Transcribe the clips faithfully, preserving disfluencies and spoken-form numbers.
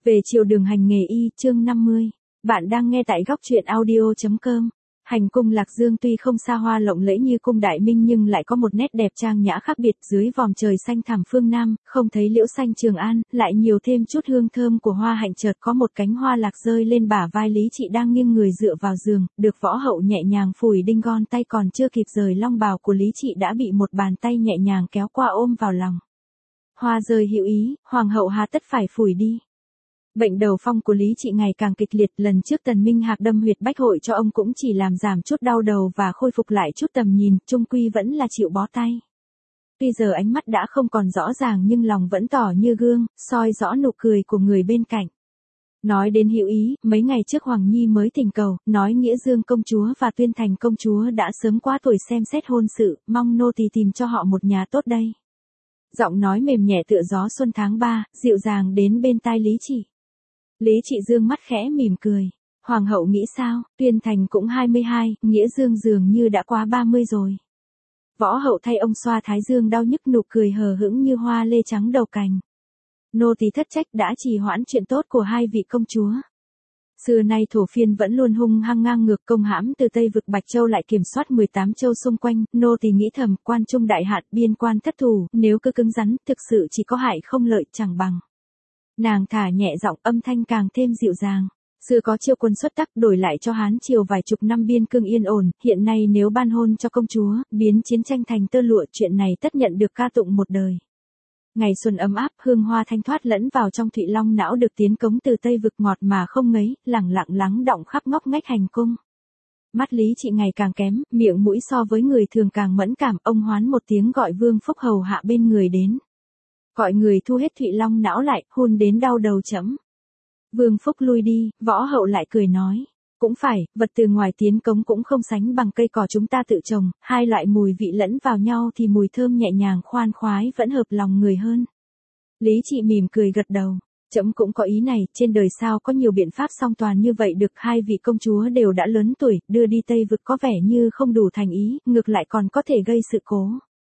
Về chiều đường hành nghề y, chương năm mươi. Bạn đang nghe tại góc truyện audio.com. Hành cung Lạc Dương tuy không xa hoa lộng lẫy như cung Đại Minh nhưng lại có một nét đẹp trang nhã khác biệt, dưới vòm trời xanh thẳm phương Nam, không thấy liễu xanh Trường An, lại nhiều thêm chút hương thơm của hoa hạnh, chợt có một cánh hoa lạc rơi lên bả vai Lý Trị đang nghiêng người dựa vào giường, được võ hậu nhẹ nhàng phủi đinh gòn tay, còn chưa kịp rời long bào của Lý Trị đã bị một bàn tay nhẹ nhàng kéo qua ôm vào lòng. Hoa rơi hữu ý, hoàng hậu hà tất phải phủi đi. Bệnh đầu phong của Lý Trị ngày càng kịch liệt, lần trước Tần Minh Hạc đâm huyệt bách hội cho ông cũng chỉ làm giảm chút đau đầu và khôi phục lại chút tầm nhìn, chung quy vẫn là chịu bó tay. Tuy giờ ánh mắt đã không còn rõ ràng nhưng lòng vẫn tỏ như gương, soi rõ nụ cười của người bên cạnh. Nói đến hữu ý, mấy ngày trước Hoàng Nhi mới thỉnh cầu, nói Nghĩa Dương công chúa và Tuyên Thành công chúa đã sớm quá tuổi xem xét hôn sự, mong nô tỳ tìm cho họ một nhà tốt đây. Giọng nói mềm nhẹ tựa gió xuân tháng ba, dịu dàng đến bên tai Lý Trị. Lý Trị dương mắt khẽ mỉm cười. Hoàng hậu nghĩ sao? Tuyên Thành cũng hai mươi hai, Nghĩa Dương dường như đã quá ba mươi rồi. Võ hậu thay ông xoa thái dương đau nhức, nụ cười hờ hững như hoa lê trắng đầu cành. Nô tỳ thất trách đã trì hoãn chuyện tốt của hai vị công chúa. Xưa nay thổ phiên vẫn luôn hung hăng ngang ngược, công hãm từ Tây vực Bạch Châu lại kiểm soát mười tám châu xung quanh, nô tỳ nghĩ thầm, quan trung đại hạn, biên quan thất thủ, nếu cứ cứng rắn, thực sự chỉ có hại không lợi, chẳng bằng. Nàng thả nhẹ giọng, âm thanh càng thêm dịu dàng. Xưa có chiêu quân xuất tắc đổi lại cho Hán triều vài chục năm biên cương yên ổn, hiện nay nếu ban hôn cho công chúa, biến chiến tranh thành tơ lụa, chuyện này tất nhận được ca tụng một đời. Ngày xuân ấm áp, hương hoa thanh thoát lẫn vào trong Thụy Long não được tiến cống từ Tây vực, ngọt mà không ngấy, lẳng lặng lắng đọng khắp ngóc ngách hành cung. Mắt Lý Trị ngày càng kém, miệng mũi so với người thường càng mẫn cảm, ông hoán một tiếng gọi Vương Phúc hầu hạ bên người đến. Gọi người thu hết Thụy Long não lại, hôn đến đau đầu chẫm. Vương Phúc lui đi, võ hậu lại cười nói. Cũng phải, vật từ ngoài tiến cống cũng không sánh bằng cây cỏ chúng ta tự trồng, hai loại mùi vị lẫn vào nhau thì mùi thơm nhẹ nhàng khoan khoái vẫn hợp lòng người hơn. Lý Trị mỉm cười gật đầu. Trẫm cũng có ý này, trên đời sao có nhiều biện pháp song toàn như vậy được, hai vị công chúa đều đã lớn tuổi, đưa đi Tây vực có vẻ như không đủ thành ý, ngược lại còn có thể gây sự cố.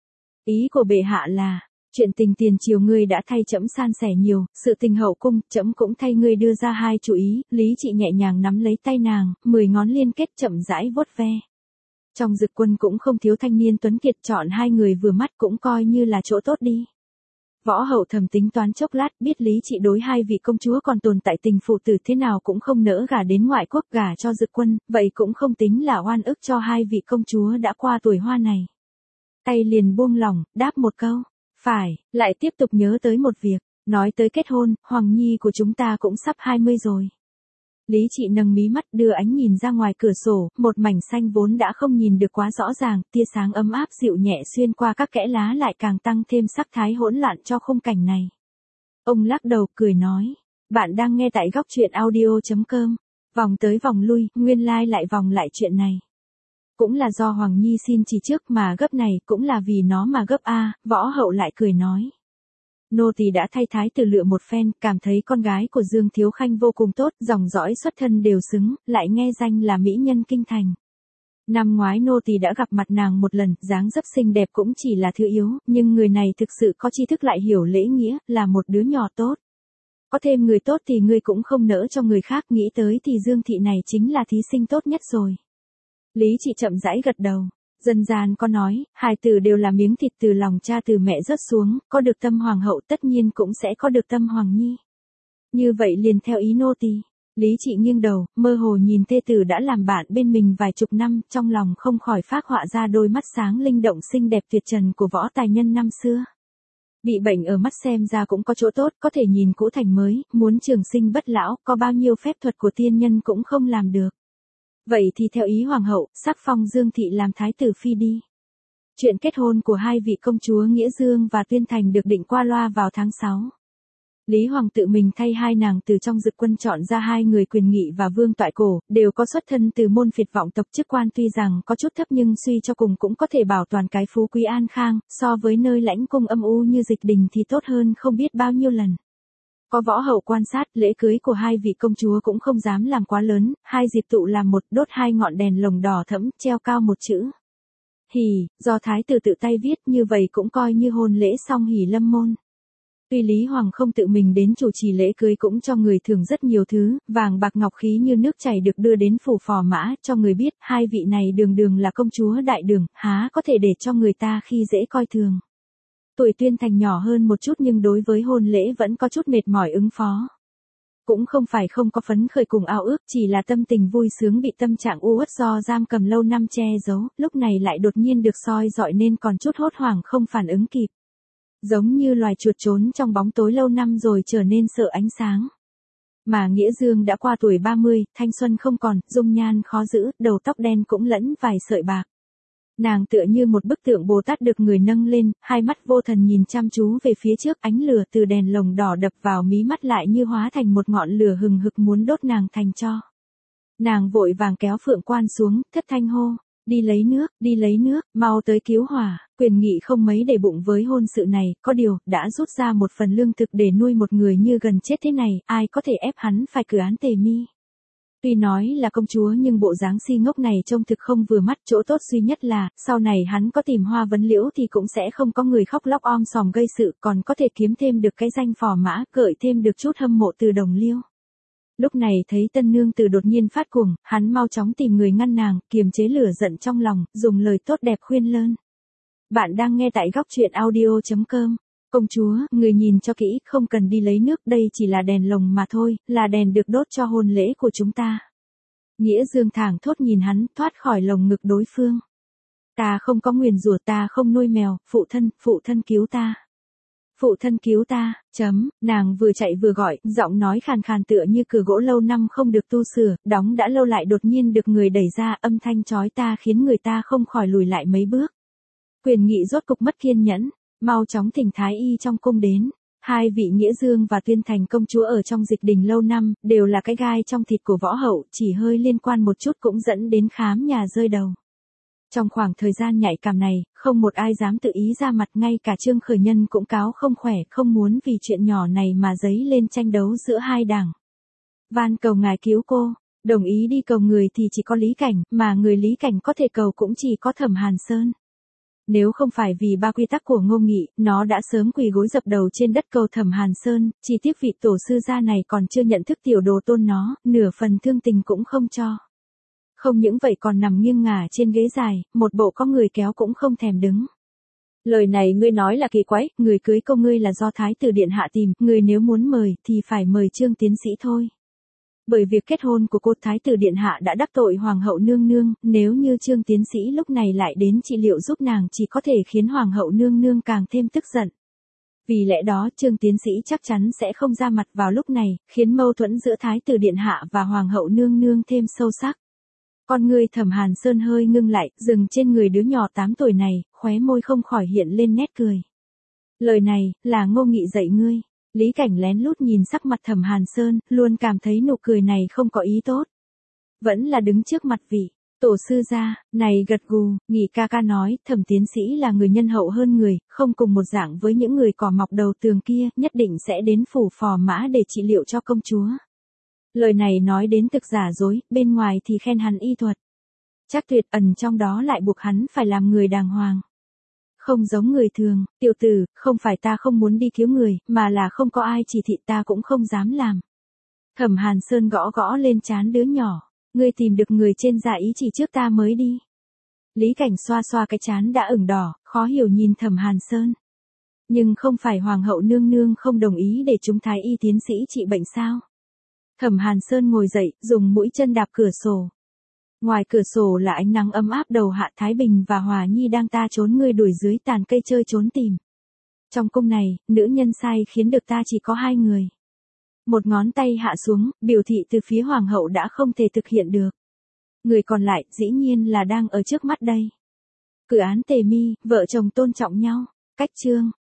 Ý của bệ hạ là, chuyện tình tiền triều ngươi đã thay trẫm san sẻ nhiều, sự tình hậu cung, trẫm cũng thay ngươi đưa ra hai chủ ý. Lý Trị nhẹ nhàng nắm lấy tay nàng, mười ngón liên kết chậm rãi vuốt ve. Trong dực quân cũng không thiếu thanh niên tuấn kiệt, chọn hai người vừa mắt cũng coi như là chỗ tốt đi. Võ hậu thầm tính toán chốc lát, biết Lý Trị đối hai vị công chúa còn tồn tại tình phụ tử, thế nào cũng không nỡ gả đến ngoại quốc, gả cho dực quân, vậy cũng không tính là oan ức cho hai vị công chúa đã qua tuổi hoa này. Tay liền buông lỏng, đáp một câu. Phải, lại tiếp tục nhớ tới một việc, nói tới kết hôn, Hoàng Nhi của chúng ta cũng sắp hai mươi rồi. Lý Trị nâng mí mắt đưa ánh nhìn ra ngoài cửa sổ, một mảnh xanh vốn đã không nhìn được quá rõ ràng, tia sáng ấm áp dịu nhẹ xuyên qua các kẽ lá lại càng tăng thêm sắc thái hỗn loạn cho khung cảnh này. Ông lắc đầu cười nói, bạn đang nghe tại góc truyện audio.com, vòng tới vòng lui, nguyên lai lại vòng lại chuyện này. Cũng là do Hoàng Nhi xin chỉ trước mà gấp này, cũng là vì nó mà gấp a. Võ hậu lại cười nói. Nô tỳ đã thay thái tử lựa một phen, cảm thấy con gái của Dương Thiếu Khanh vô cùng tốt, dòng dõi xuất thân đều xứng, lại nghe danh là mỹ nhân kinh thành. Năm ngoái nô tỳ đã gặp mặt nàng một lần, dáng dấp xinh đẹp cũng chỉ là thứ yếu, nhưng người này thực sự có tri thức lại hiểu lễ nghĩa, là một đứa nhỏ tốt. Có thêm người tốt thì ngươi cũng không nỡ cho người khác, nghĩ tới thì Dương thị này chính là thí sinh tốt nhất rồi. Lý Trị chậm rãi gật đầu. Dân gian có nói, hài tử đều là miếng thịt từ lòng cha từ mẹ rớt xuống, có được tâm hoàng hậu tất nhiên cũng sẽ có được tâm hoàng nhi. Như vậy liền theo ý nô tỳ. Lý Trị nghiêng đầu, mơ hồ nhìn thê tử đã làm bạn bên mình vài chục năm, trong lòng không khỏi phác họa ra đôi mắt sáng linh động xinh đẹp tuyệt trần của võ tài nhân năm xưa. Bị bệnh ở mắt xem ra cũng có chỗ tốt, có thể nhìn cũ thành mới, muốn trường sinh bất lão, có bao nhiêu phép thuật của tiên nhân cũng không làm được. Vậy thì theo ý hoàng hậu, sắc phong Dương thị làm thái tử phi đi. Chuyện kết hôn của hai vị công chúa Nghĩa Dương và Tuyên Thành được định qua loa vào tháng sáu. Lý Hoàng tự mình thay hai nàng từ trong dực quân chọn ra hai người Quyền Nghị và Vương Toại Cổ, đều có xuất thân từ môn phiệt vọng tộc, chức quan tuy rằng có chút thấp nhưng suy cho cùng cũng có thể bảo toàn cái phú quý an khang, so với nơi lãnh cung âm u như Dịch Đình thì tốt hơn không biết bao nhiêu lần. Có võ hậu quan sát, lễ cưới của hai vị công chúa cũng không dám làm quá lớn, hai dịp tụ làm một, đốt hai ngọn đèn lồng đỏ thẫm, treo cao một chữ. Hỉ, do thái tử tự tay viết, như vậy cũng coi như hôn lễ xong hỉ lâm môn. Tuy Lý Hoàng không tự mình đến chủ trì lễ cưới cũng cho người thưởng rất nhiều thứ, vàng bạc ngọc khí như nước chảy được đưa đến phủ phò mã, cho người biết hai vị này đường đường là công chúa đại đường, há có thể để cho người ta khi dễ coi thường. Tuổi Tuyên Thành nhỏ hơn một chút nhưng đối với hôn lễ vẫn có chút mệt mỏi ứng phó. Cũng không phải không có phấn khởi cùng ao ước, chỉ là tâm tình vui sướng bị tâm trạng u uất do giam cầm lâu năm che giấu, lúc này lại đột nhiên được soi dọi nên còn chút hốt hoảng không phản ứng kịp. Giống như loài chuột trốn trong bóng tối lâu năm rồi trở nên sợ ánh sáng. Mà Nghĩa Dương đã qua tuổi ba mươi, thanh xuân không còn, dung nhan khó giữ, đầu tóc đen cũng lẫn vài sợi bạc. Nàng tựa như một bức tượng Bồ Tát được người nâng lên, hai mắt vô thần nhìn chăm chú về phía trước, ánh lửa từ đèn lồng đỏ đập vào mí mắt lại như hóa thành một ngọn lửa hừng hực muốn đốt nàng thành tro. Nàng vội vàng kéo Phượng Quan xuống, thất thanh hô, đi lấy nước, đi lấy nước, mau tới cứu hỏa. Quyền Nghị không mấy để bụng với hôn sự này, có điều, đã rút ra một phần lương thực để nuôi một người như gần chết thế này, ai có thể ép hắn phải cử án tề mi. Tuy nói là công chúa nhưng bộ dáng si ngốc này trông thực không vừa mắt, chỗ tốt duy nhất là, sau này hắn có tìm Hoa Vấn Liễu thì cũng sẽ không có người khóc lóc om sòm gây sự, còn có thể kiếm thêm được cái danh phò mã, gợi thêm được chút hâm mộ từ đồng liêu. Lúc này thấy tân nương tử đột nhiên phát cuồng, hắn mau chóng tìm người ngăn nàng, kiềm chế lửa giận trong lòng, dùng lời tốt đẹp khuyên lơn. Bạn đang nghe tại góc truyện audio chấm com. Công chúa, người nhìn cho kỹ, không cần đi lấy nước, đây chỉ là đèn lồng mà thôi, là đèn được đốt cho hôn lễ của chúng ta. Nghĩa Dương thảng thốt nhìn hắn, thoát khỏi lồng ngực đối phương. Ta không có nguyền rủa, ta không nuôi mèo, phụ thân, phụ thân cứu ta. Phụ thân cứu ta, chấm, nàng vừa chạy vừa gọi, giọng nói khàn khàn tựa như cửa gỗ lâu năm không được tu sửa, đóng đã lâu lại đột nhiên được người đẩy ra, âm thanh chói ta khiến người ta không khỏi lùi lại mấy bước. Quyền Nghị rốt cục mất kiên nhẫn, mau chóng thỉnh thái y trong cung đến. Hai vị Nghĩa Dương và Tuyên Thành công chúa ở trong dịch đình lâu năm, đều là cái gai trong thịt của võ hậu, chỉ hơi liên quan một chút cũng dẫn đến khám nhà rơi đầu. Trong khoảng thời gian nhạy cảm này, không một ai dám tự ý ra mặt, ngay cả Trương Khởi Nhân cũng cáo không khỏe, không muốn vì chuyện nhỏ này mà dấy lên tranh đấu giữa hai đảng. Van cầu ngài cứu cô, đồng ý đi cầu người thì chỉ có Lý Cảnh, mà người Lý Cảnh có thể cầu cũng chỉ có Thẩm Hàn Sơn. Nếu không phải vì ba quy tắc của Ngô Nghị, nó đã sớm quỳ gối dập đầu trên đất cầu Thẩm Hàn Sơn, chỉ tiếc vị tổ sư gia này còn chưa nhận thức tiểu đồ tôn nó, nửa phần thương tình cũng không cho. Không những vậy còn nằm nghiêng ngả trên ghế dài, một bộ có người kéo cũng không thèm đứng. Lời này ngươi nói là kỳ quái, người cưới công ngươi là do Thái tử Điện Hạ tìm, người nếu muốn mời thì phải mời Trương tiến sĩ thôi. Bởi việc kết hôn của cô Thái tử Điện Hạ đã đắc tội Hoàng hậu nương nương, nếu như Trương tiến sĩ lúc này lại đến trị liệu giúp nàng chỉ có thể khiến Hoàng hậu nương nương càng thêm tức giận. Vì lẽ đó Trương tiến sĩ chắc chắn sẽ không ra mặt vào lúc này, khiến mâu thuẫn giữa Thái tử Điện Hạ và Hoàng hậu nương nương thêm sâu sắc. Con người Thẩm Hàn Sơn hơi ngưng lại, dừng trên người đứa nhỏ tám tuổi này, khóe môi không khỏi hiện lên nét cười. Lời này, là Ngô Nghị dạy ngươi. Lý Cảnh lén lút nhìn sắc mặt Thẩm Hàn Sơn, luôn cảm thấy nụ cười này không có ý tốt. Vẫn là đứng trước mặt vị tổ sư gia, này gật gù, Nghị ca ca nói, Thẩm tiến sĩ là người nhân hậu hơn người, không cùng một dạng với những người cỏ mọc đầu tường kia, nhất định sẽ đến phủ phò mã để trị liệu cho công chúa. Lời này nói đến thực giả dối, bên ngoài thì khen hắn y thuật. Chắc tuyệt ẩn trong đó lại buộc hắn phải làm người đàng hoàng. Không giống người thường, tiểu tử, không phải ta không muốn đi cứu người, mà là không có ai chỉ thị ta cũng không dám làm. Thẩm Hàn Sơn gõ gõ lên trán đứa nhỏ, ngươi tìm được người trên dạ ý chỉ trước ta mới đi. Lý Cảnh xoa xoa cái trán đã ửng đỏ, khó hiểu nhìn Thẩm Hàn Sơn. Nhưng không phải Hoàng hậu nương nương không đồng ý để chúng thái y tiến sĩ trị bệnh sao? Thẩm Hàn Sơn ngồi dậy, dùng mũi chân đạp cửa sổ. Ngoài cửa sổ là ánh nắng ấm áp đầu hạ, Thái Bình và Hòa Nhi đang ta trốn ngươi đuổi dưới tàn cây chơi trốn tìm. Trong cung này, nữ nhân sai khiến được ta chỉ có hai người. Một ngón tay hạ xuống, biểu thị từ phía Hoàng hậu đã không thể thực hiện được. Người còn lại, dĩ nhiên là đang ở trước mắt đây. Cử án tề mi, vợ chồng tôn trọng nhau. Cách chương.